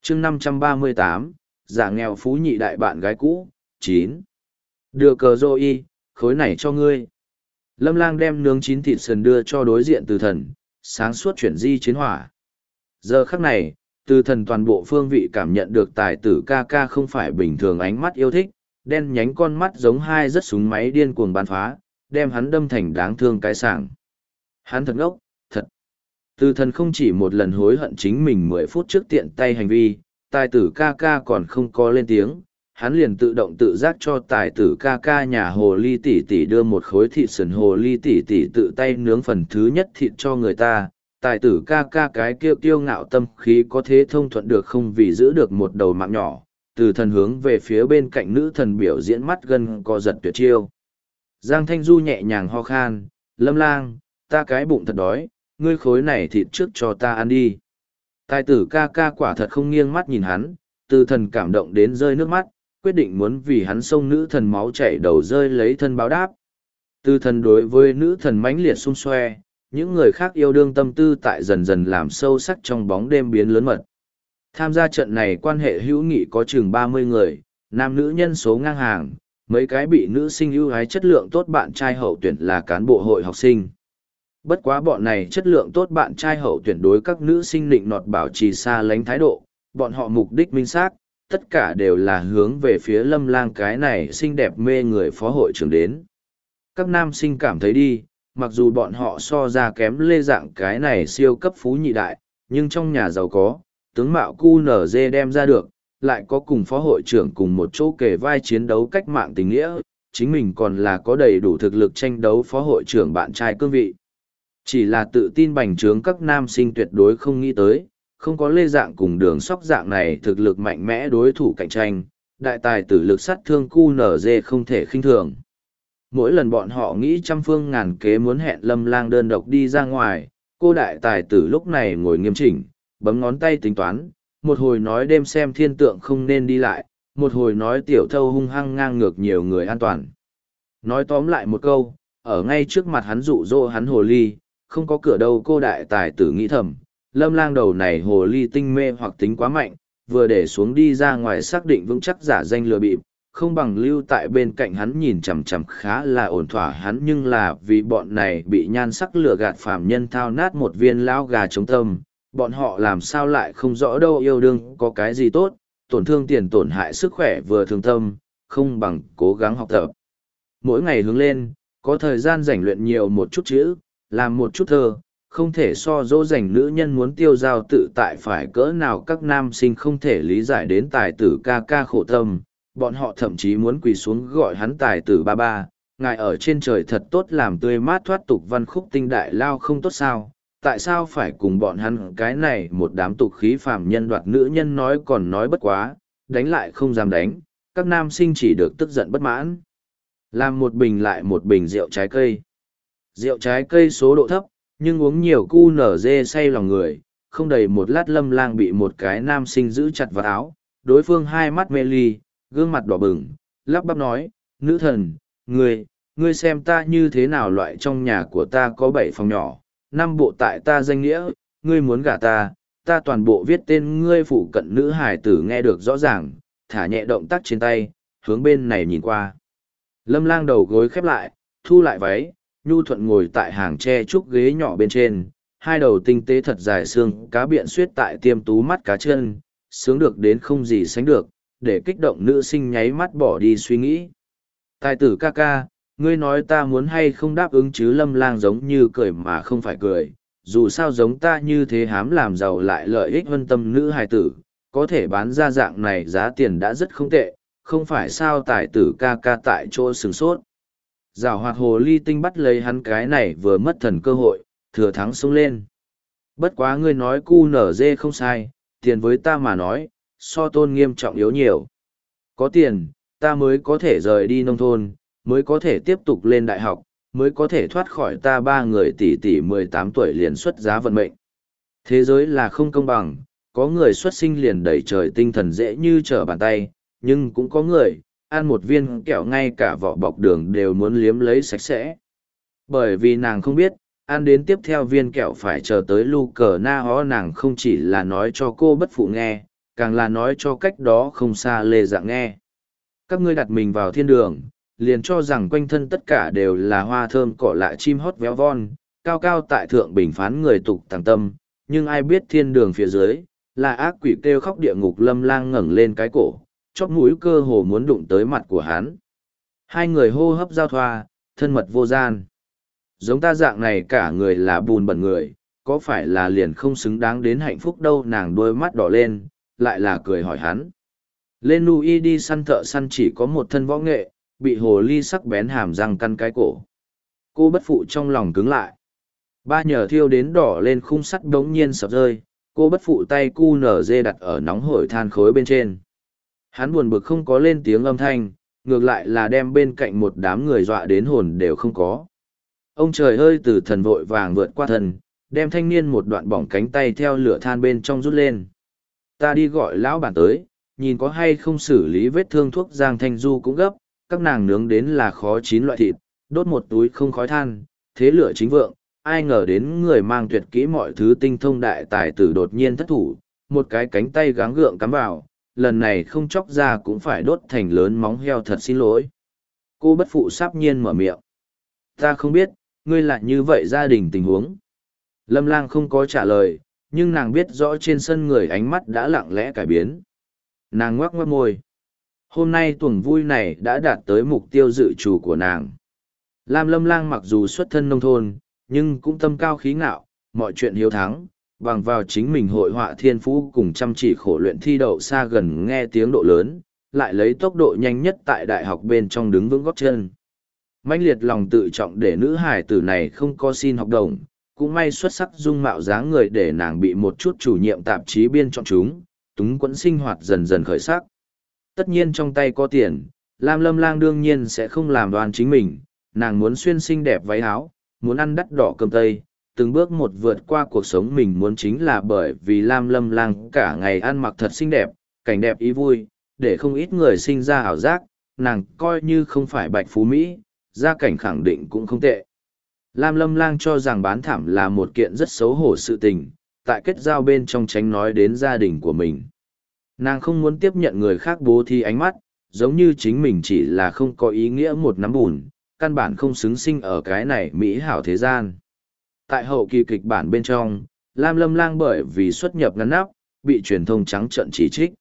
chương 538, giả nghèo phú nhị đại bạn gái cũ, 9. Đưa cờ rô y, khối này cho ngươi. Lâm Lang đem nướng chín thịt sườn đưa cho đối diện Từ Thần, sáng suốt chuyển di chiến hỏa. Giờ khắc này, Từ Thần toàn bộ phương vị cảm nhận được tài tử ca ca không phải bình thường ánh mắt yêu thích, đen nhánh con mắt giống hai rất súng máy điên cuồng bắn phá, đem hắn đâm thành đáng thương cái sảng. Hắn thật ngốc, thật. Từ Thần không chỉ một lần hối hận chính mình 10 phút trước tiện tay hành vi, tài tử ca ca còn không có lên tiếng, hắn liền tự động tự giác cho tài tử ca ca nhà hồ ly tỷ tỷ đưa một khối thịt sườn, hồ ly tỷ tỷ tự tay nướng phần thứ nhất thịt cho người ta. Tài tử ca ca cái kiêu kiêu ngạo tâm khí có thế thông thuận được không vì giữ được một đầu mạng nhỏ. Từ Thần hướng về phía bên cạnh nữ thần biểu diễn mắt gân co giật tuyệt chiêu. Giang Thanh Du nhẹ nhàng ho khan, Lâm Lang, ta cái bụng thật đói, ngươi khối này thịt trước cho ta ăn đi. Tài tử ca ca quả thật không nghiêng mắt nhìn hắn, Từ Thần cảm động đến rơi nước mắt, quyết định muốn vì hắn xông nữ thần máu chảy đầu rơi lấy thân báo đáp. Từ Thần đối với nữ thần mãnh liệt xung xoe, những người khác yêu đương tâm tư tại dần dần làm sâu sắc trong bóng đêm biến lớn mật. Tham gia trận này quan hệ hữu nghị có chừng 30 người, nam nữ nhân số ngang hàng, mấy cái bị nữ sinh ưu ái chất lượng tốt bạn trai hậu tuyển là cán bộ hội học sinh. Bất quá bọn này chất lượng tốt bạn trai hậu tuyển đối các nữ sinh nịnh nọt bảo trì xa lánh thái độ, bọn họ mục đích minh xác, tất cả đều là hướng về phía Lâm Lang cái này xinh đẹp mê người phó hội trưởng đến. Các nam sinh cảm thấy đi, mặc dù bọn họ so ra kém Lê Dạng cái này siêu cấp phú nhị đại, nhưng trong nhà giàu có, tướng mạo QNZ đem ra được, lại có cùng phó hội trưởng cùng một chỗ kề vai chiến đấu cách mạng tình nghĩa, chính mình còn là có đầy đủ thực lực tranh đấu phó hội trưởng bạn trai cương vị. Chỉ là tự tin bành trướng các nam sinh tuyệt đối không nghĩ tới, không có Lê Dạng cùng Đường Sóc Dạng này thực lực mạnh mẽ đối thủ cạnh tranh, đại tài tử lực sát thương QNZ không thể khinh thường. Mỗi lần bọn họ nghĩ trăm phương ngàn kế muốn hẹn Lâm Lang đơn độc đi ra ngoài, cô đại tài tử lúc này ngồi nghiêm chỉnh, bấm ngón tay tính toán, một hồi nói đêm xem thiên tượng không nên đi lại, một hồi nói tiểu thâu hung hăng ngang ngược nhiều người an toàn. Nói tóm lại một câu, ở ngay trước mặt hắn dụ dỗ hắn hồ ly, không có cửa đâu cô đại tài tử nghĩ thầm, Lâm Lang đầu này hồ ly tinh mê hoặc tính quá mạnh, vừa để xuống đi ra ngoài xác định vững chắc giả danh lừa bịp, không bằng lưu tại bên cạnh hắn nhìn chằm chằm khá là ổn thỏa hắn, nhưng là vì bọn này bị nhan sắc lừa gạt phàm nhân thao nát một viên lão gà chống tâm, bọn họ làm sao lại không rõ đâu yêu đương có cái gì tốt, tổn thương tiền tổn hại sức khỏe vừa thương tâm, không bằng cố gắng học tập. Mỗi ngày hướng lên, có thời gian rảnh luyện nhiều một chút chữ, làm một chút thơ, không thể so dỗ dành nữ nhân muốn tiêu dao tự tại phải cỡ nào. Các nam sinh không thể lý giải đến tài tử ca ca khổ tâm, bọn họ thậm chí muốn quỳ xuống gọi hắn tài tử ba ba, ngài ở trên trời thật tốt làm tươi mát thoát tục văn khúc tinh đại lao không tốt sao, tại sao phải cùng bọn hắn cái này một đám tục khí phàm nhân đoạt nữ nhân nói còn nói bất quá, đánh lại không dám đánh, các nam sinh chỉ được tức giận bất mãn. Làm một bình lại một bình rượu trái cây. Rượu trái cây số độ thấp, nhưng uống nhiều cu nở dê say lòng người, không đầy một lát Lâm Lang bị một cái nam sinh giữ chặt vào áo, đối phương hai mắt mê ly, gương mặt đỏ bừng, lắp bắp nói, nữ thần, ngươi xem ta như thế nào, loại trong nhà của ta có 7 phòng nhỏ, 5 bộ tại ta danh nghĩa, ngươi muốn gả ta, ta toàn bộ viết tên ngươi. Phụ cận nữ hài tử nghe được rõ ràng, thả nhẹ động tác trên tay, hướng bên này nhìn qua. Lâm Lang đầu gối khép lại, thu lại váy, nhu thuận ngồi tại hàng tre trúc ghế nhỏ bên trên, hai đầu tinh tế thật dài xương cá biện xuyết tại tiêm tú mắt cá chân, sướng được đến không gì sánh được, để kích động nữ sinh nháy mắt bỏ đi suy nghĩ. Tài tử ca ca, ngươi nói ta muốn hay không đáp ứng chứ? Lâm Lang giống như cười mà không phải cười, dù sao giống ta như thế hám làm giàu lại lợi ích vân tâm nữ hài tử, có thể bán ra dạng này giá tiền đã rất không tệ, không phải sao? Tài tử ca ca tại chỗ sửng sốt. Giảo hoạt hồ ly tinh bắt lấy hắn cái này vừa mất thần cơ hội, thừa thắng xông lên. Bất quá ngươi nói cu nở dê không sai, tiền với ta mà nói, so tôn nghiêm trọng yếu nhiều. Có tiền, ta mới có thể rời đi nông thôn, mới có thể tiếp tục lên đại học, mới có thể thoát khỏi ta 3 người tỷ 18 tuổi liền xuất giá vận mệnh. Thế giới là không công bằng, có người xuất sinh liền đẩy trời tinh thần dễ như trở bàn tay, nhưng cũng có người, ăn một viên kẹo ngay cả vỏ bọc đường đều muốn liếm lấy sạch sẽ. Bởi vì nàng không biết, ăn đến tiếp theo viên kẹo phải chờ tới lu cờ na hó, nàng không chỉ là nói cho cô bất phụ nghe, càng là nói cho cách đó không xa Lê Dạng nghe. Các ngươi đặt mình vào thiên đường, liền cho rằng quanh thân tất cả đều là hoa thơm cỏ lạ chim hót véo von, cao cao tại thượng bình phán người tục tàng tâm, nhưng ai biết thiên đường phía dưới, là ác quỷ kêu khóc địa ngục. Lâm Lang ngẩng lên cái cổ, chóp mũi cơ hồ muốn đụng tới mặt của hắn. Hai người hô hấp giao thoa, thân mật vô gian. Giống ta dạng này cả người là bùn bẩn người, có phải là liền không xứng đáng đến hạnh phúc đâu? Nàng đôi mắt đỏ lên, lại là cười hỏi hắn. Lên núi đi săn thợ săn chỉ có một thân võ nghệ, bị hồ ly sắc bén hàm răng căn cái cổ. Cô bất phụ trong lòng cứng lại. Ba nhờ thiêu đến đỏ lên khung sắt đống nhiên sập rơi, cô bất phụ tay cu nở dê đặt ở nóng hổi than khối bên trên. Hắn buồn bực không có lên tiếng âm thanh, ngược lại là đem bên cạnh một đám người dọa đến hồn đều không có. Ông trời ơi, từ thần vội vàng vượt qua thần, đem thanh niên một đoạn bỏng cánh tay theo lửa than bên trong rút lên. Ta đi gọi lão bản tới, nhìn có hay không xử lý vết thương. Thuốc Giang Thanh Du cũng gấp, các nàng nướng đến là khó chín loại thịt, đốt một túi không khói than, thế lửa chính vượng. Ai ngờ đến người mang tuyệt kỹ mọi thứ tinh thông đại tài tử đột nhiên thất thủ, một cái cánh tay gắng gượng cắm vào, lần này không chóc ra cũng phải đốt thành lớn móng heo. Thật xin lỗi. Cô bất phụ sáp nhiên mở miệng. Ta không biết, ngươi lại như vậy gia đình tình huống. Lâm Lang không có trả lời, nhưng nàng biết rõ trên sân người ánh mắt đã lặng lẽ cải biến. Nàng ngoác ngoác môi. Hôm nay tuần vui này đã đạt tới mục tiêu dự trù của nàng. Lâm Lang mặc dù xuất thân nông thôn, nhưng cũng tâm cao khí ngạo, mọi chuyện hiếu thắng, bằng vào chính mình hội họa thiên phú cùng chăm chỉ khổ luyện thi đậu xa gần nghe tiếng độ lớn, lại lấy tốc độ nhanh nhất tại đại học bên trong đứng vững gót chân. Mãnh liệt lòng tự trọng để nữ hải tử này không có xin học đồng, cũng may xuất sắc dung mạo dáng người để nàng bị một chút chủ nhiệm tạp chí biên chọn chúng, túng quẫn sinh hoạt dần dần khởi sắc. Tất nhiên trong tay có tiền, Lâm Lang đương nhiên sẽ không làm đoan chính mình, nàng muốn xuyên xinh đẹp váy áo, muốn ăn đắt đỏ cơm tây, từng bước một vượt qua cuộc sống mình muốn. Chính là bởi vì Lâm Lang cả ngày ăn mặc thật xinh đẹp, cảnh đẹp ý vui, để không ít người sinh ra ảo giác, nàng coi như không phải bạch phú Mỹ, gia cảnh khẳng định cũng không tệ. Lâm Lang cho rằng bán thảm là một kiện rất xấu hổ sự tình, tại kết giao bên trong tránh nói đến gia đình của mình. Nàng không muốn tiếp nhận người khác bố thí ánh mắt, giống như chính mình chỉ là không có ý nghĩa một nắm bùn, căn bản không xứng sinh ở cái này mỹ hảo thế gian. Tại hậu kỳ kịch bản bên trong, Lâm Lang bởi vì xuất nhập ngăn nắp, bị truyền thông trắng trợn chỉ trích.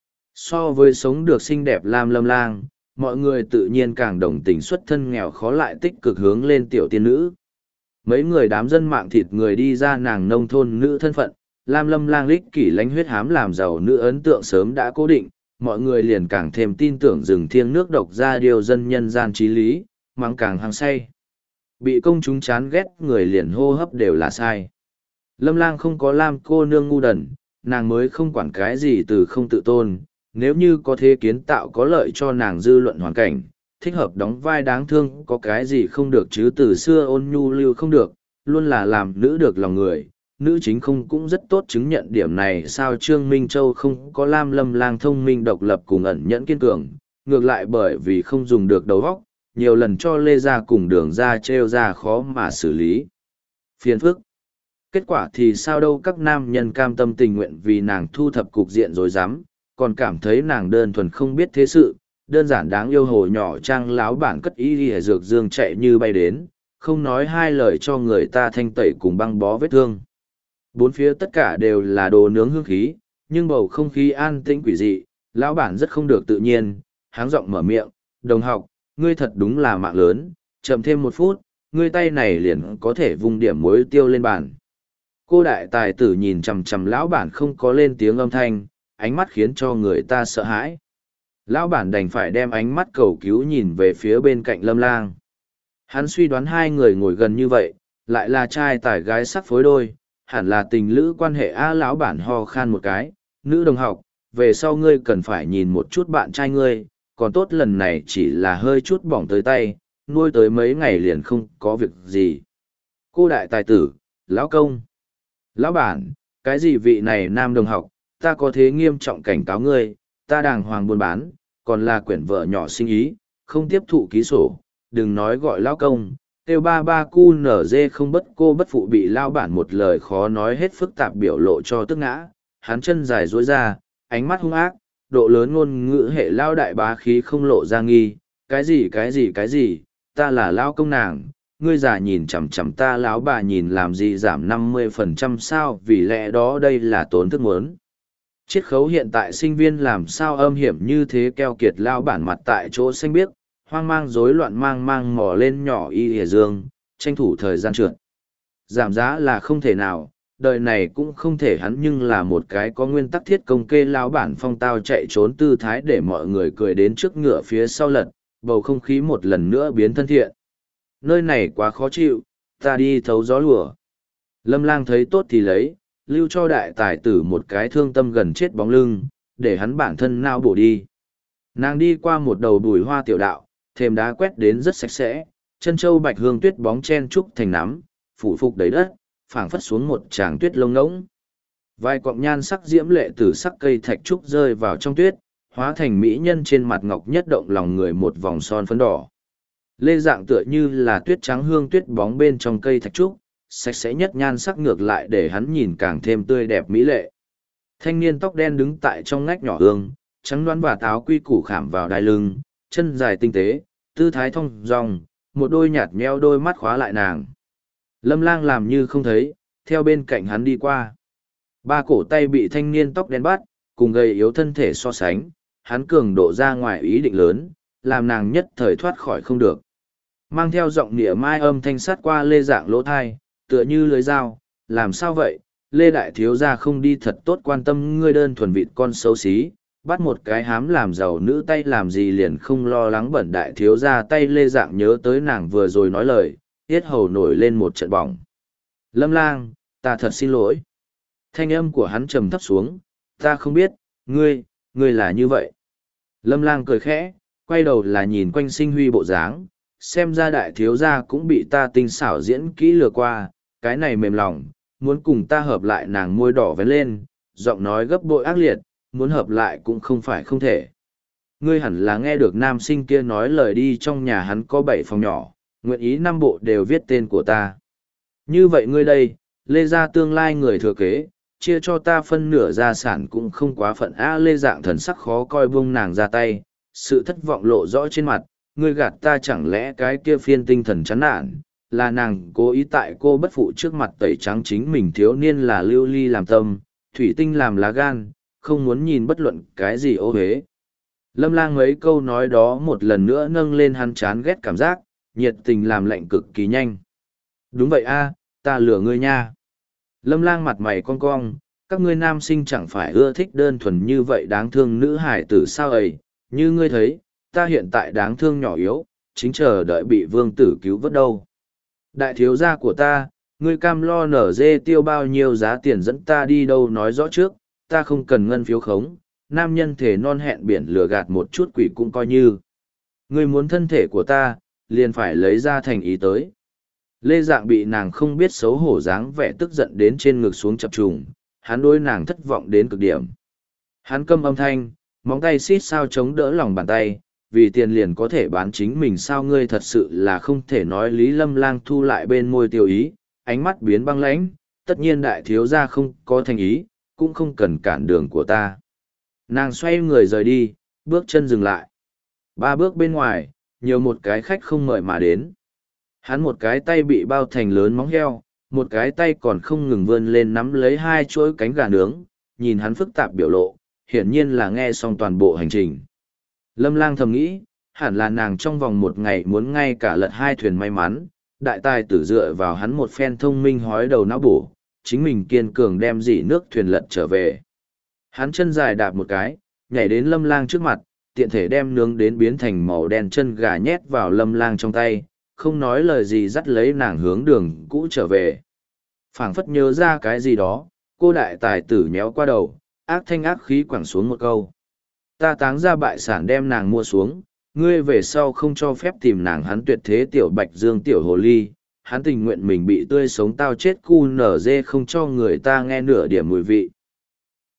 So với sống được xinh đẹp Lâm Lang, mọi người tự nhiên càng đồng tình xuất thân nghèo khó lại tích cực hướng lên tiểu tiên nữ. Mấy người đám dân mạng thịt người đi ra nàng nông thôn nữ thân phận, Lâm Lang lích kỷ lánh huyết hám làm giàu nữ ấn tượng sớm đã cố định, mọi người liền càng thêm tin tưởng rừng thiêng nước độc ra điều dân nhân gian trí lý, mắng càng hăng say. Bị công chúng chán ghét người liền hô hấp đều là sai. Lâm Lang không có Lam cô nương ngu đần, nàng mới không quản cái gì từ không tự tôn, nếu như có thế kiến tạo có lợi cho nàng dư luận hoàn cảnh, thích hợp đóng vai đáng thương có cái gì không được chứ. Từ xưa ôn nhu lưu không được, luôn là làm nữ được lòng người, nữ chính không cũng rất tốt chứng nhận điểm này. Sao Trương Minh Châu không có Lâm Lang thông minh độc lập cùng ẩn nhẫn kiên cường, ngược lại bởi vì không dùng được đầu óc, nhiều lần cho Lê Gia cùng Đường Gia trêu ra khó mà xử lý. Phiền phức. Kết quả thì sao đâu, các nam nhân cam tâm tình nguyện vì nàng thu thập cục diện rối rắm, còn cảm thấy nàng đơn thuần không biết thế sự, đơn giản đáng yêu. Hồ nhỏ trang láo bản cất y lìa dược dương chạy như bay đến, không nói hai lời cho người ta thanh tẩy cùng băng bó vết thương. Bốn phía tất cả đều là đồ nướng hương khí, nhưng bầu không khí an tĩnh quỷ dị, lão bản rất không được tự nhiên, háng giọng mở miệng, đồng học, ngươi thật đúng là mạng lớn, chậm thêm một phút, ngươi tay này liền có thể vung điểm muối tiêu lên bàn. Cô đại tài tử nhìn chằm chằm lão bản không có lên tiếng âm thanh, ánh mắt khiến cho người ta sợ hãi. Lão bản đành phải đem ánh mắt cầu cứu nhìn về phía bên cạnh Lâm Lang. Hắn suy đoán hai người ngồi gần như vậy, lại là trai tài gái sắc phối đôi, hẳn là tình lữ quan hệ. Lão bản ho khan một cái, nữ đồng học, về sau ngươi cần phải nhìn một chút bạn trai ngươi, còn tốt lần này chỉ là hơi chút bỏng tới tay, nuôi tới mấy ngày liền không có việc gì. Cô đại tài tử, lão công, lão bản, cái gì vị này nam đồng học, ta có thế nghiêm trọng cảnh cáo ngươi, ta đàng hoàng buôn bán, còn là quyển vợ nhỏ sinh ý, không tiếp thụ ký sổ, đừng nói gọi lão công, tiêu ba ba cu nở dê không bất cô bất phụ. Bị lão bản một lời khó nói hết phức tạp biểu lộ cho tức ngã, hắn chân dài duỗi ra, ánh mắt hung ác, độ lớn ngôn ngữ hệ lao đại bá khí không lộ ra nghi, cái gì, ta là lao công nàng, ngươi già nhìn chằm chằm ta lão bà nhìn làm gì giảm 50% sao, vì lẽ đó đây là tốn thức muốn. Chiết khấu hiện tại sinh viên làm sao âm hiểm như thế, keo kiệt lao bản mặt tại chỗ xanh biếc, hoang mang rối loạn mang mò lên nhỏ y hề dương, tranh thủ thời gian trượt. Giảm giá là không thể nào, đời này cũng không thể, hắn nhưng là một cái có nguyên tắc thiết công kê lao bản phong tao chạy trốn tư thái để mọi người cười đến trước ngựa phía sau lật, bầu không khí một lần nữa biến thân thiện. Nơi này quá khó chịu, ta đi thấu gió lùa. Lâm Lang thấy tốt thì lấy, lưu cho đại tài tử một cái thương tâm gần chết bóng lưng, để hắn bản thân nao bổ đi. Nàng đi qua một đầu bùi hoa tiểu đạo, thềm đá quét đến rất sạch sẽ, chân châu bạch hương tuyết bóng chen trúc thành nắm, phủ phục đầy đất, phảng phất xuống một tràng tuyết lông ngỗng. Vài cọng nhan sắc diễm lệ từ sắc cây thạch trúc rơi vào trong tuyết, hóa thành mỹ nhân trên mặt ngọc nhất động lòng người một vòng son phấn đỏ. Lê dạng tựa như là tuyết trắng hương tuyết bóng bên trong cây thạch trúc, sạch sẽ nhất nhan sắc ngược lại để hắn nhìn càng thêm tươi đẹp mỹ lệ. Thanh niên tóc đen đứng tại trong ngách nhỏ hương, trắng đoán và táo quy củ khảm vào đai lưng, chân dài tinh tế, tư thái thong dong, một đôi nhạt nheo đôi mắt khóa lại nàng. Lâm Lang làm như không thấy, theo bên cạnh hắn đi qua. Ba cổ tay bị thanh niên tóc đen bắt, cùng gầy yếu thân thể so sánh, hắn cường độ ra ngoài ý định lớn, làm nàng nhất thời thoát khỏi không được. Mang theo giọng nịa mai âm thanh sát qua Lê Dạng lỗ thai, tựa như lưới dao, làm sao vậy, Lê Đại Thiếu gia không đi thật tốt quan tâm ngươi đơn thuần vịt con xấu xí, bắt một cái hám làm giàu nữ tay làm gì liền không lo lắng bẩn Đại Thiếu gia tay. Lê Dạng nhớ tới nàng vừa rồi nói lời, yết hầu nổi lên một trận bỏng. Lâm Lang, ta thật xin lỗi. Thanh âm của hắn trầm thấp xuống, ta không biết, ngươi là như vậy. Lâm Lang cười khẽ, quay đầu là nhìn quanh Sinh Huy bộ dáng, xem ra Đại Thiếu gia cũng bị ta tinh xảo diễn kỹ lừa qua, cái này mềm lòng, muốn cùng ta hợp lại. Nàng môi đỏ vén lên, giọng nói gấp bội ác liệt, muốn hợp lại cũng không phải không thể. Ngươi hẳn là nghe được nam sinh kia nói lời đi, trong nhà hắn có 7 phòng nhỏ, nguyện ý 5 bộ đều viết tên của ta. Như vậy ngươi đây, Lê gia tương lai người thừa kế, chia cho ta phân nửa gia sản cũng không quá phận. Lê Dạng thần sắc khó coi buông nàng ra tay, sự thất vọng lộ rõ trên mặt, ngươi gạt ta, chẳng lẽ cái kia phiên tinh thần chán nản, là nàng cố ý tại cô bất phụ trước mặt tẩy trắng chính mình. Thiếu niên là lưu ly làm tâm, thủy tinh làm lá gan, không muốn nhìn bất luận cái gì ô huế. Lâm Lang mấy câu nói đó một lần nữa nâng lên hắn chán ghét cảm giác, nhiệt tình làm lạnh cực kỳ nhanh. Đúng vậy ta lừa ngươi nha. Lâm Lang mặt mày cong cong, các ngươi nam sinh chẳng phải ưa thích đơn thuần như vậy đáng thương nữ hải tử sao ấy, như ngươi thấy, ta hiện tại đáng thương nhỏ yếu, chính chờ đợi bị vương tử cứu vớt đâu. Đại thiếu gia của ta, ngươi cam lo nở dê tiêu bao nhiêu giá tiền dẫn ta đi đâu nói rõ trước, ta không cần ngân phiếu khống, nam nhân thể non hẹn biển lừa gạt một chút quỷ cũng coi như. Ngươi muốn thân thể của ta, liền phải lấy ra thành ý tới. Lê Dạng bị nàng không biết xấu hổ dáng vẻ tức giận đến trên ngực xuống chập trùng, hắn đối nàng thất vọng đến cực điểm. Hắn câm âm thanh, móng tay xít sao chống đỡ lòng bàn tay, vì tiền liền có thể bán chính mình sao, ngươi thật sự là không thể nói lý. Lâm Lang thu lại bên môi tiêu ý, ánh mắt biến băng lãnh, tất nhiên Đại Thiếu gia không có thành ý, cũng không cần cản đường của ta. Nàng xoay người rời đi, bước chân dừng lại. 3 bước bên ngoài, nhiều một cái khách không mời mà đến. Hắn một cái tay bị bao thành lớn móng heo, một cái tay còn không ngừng vươn lên nắm lấy 2 chuỗi cánh gà nướng, nhìn hắn phức tạp biểu lộ, hiển nhiên là nghe xong toàn bộ hành trình. Lâm Lang thầm nghĩ, hẳn là nàng trong vòng 1 ngày muốn ngay cả lật 2 thuyền may mắn, đại tài tử dựa vào hắn một phen thông minh hói đầu não bổ, chính mình kiên cường đem dỉ nước thuyền lật trở về. Hắn chân dài đạp một cái, nhảy đến Lâm Lang trước mặt, tiện thể đem nướng đến biến thành màu đen chân gà nhét vào Lâm Lang trong tay, không nói lời gì dắt lấy nàng hướng đường cũ trở về. Phảng phất nhớ ra cái gì đó, cô đại tài tử nhéo qua đầu, ác thanh ác khí quẳng xuống một câu. Ta táng ra bại sản đem nàng mua xuống, ngươi về sau không cho phép tìm nàng. Hắn tuyệt thế tiểu bạch dương tiểu hồ ly, hắn tình nguyện mình bị tươi sống tao chết cu nở dê, không cho người ta nghe nửa điểm mùi vị.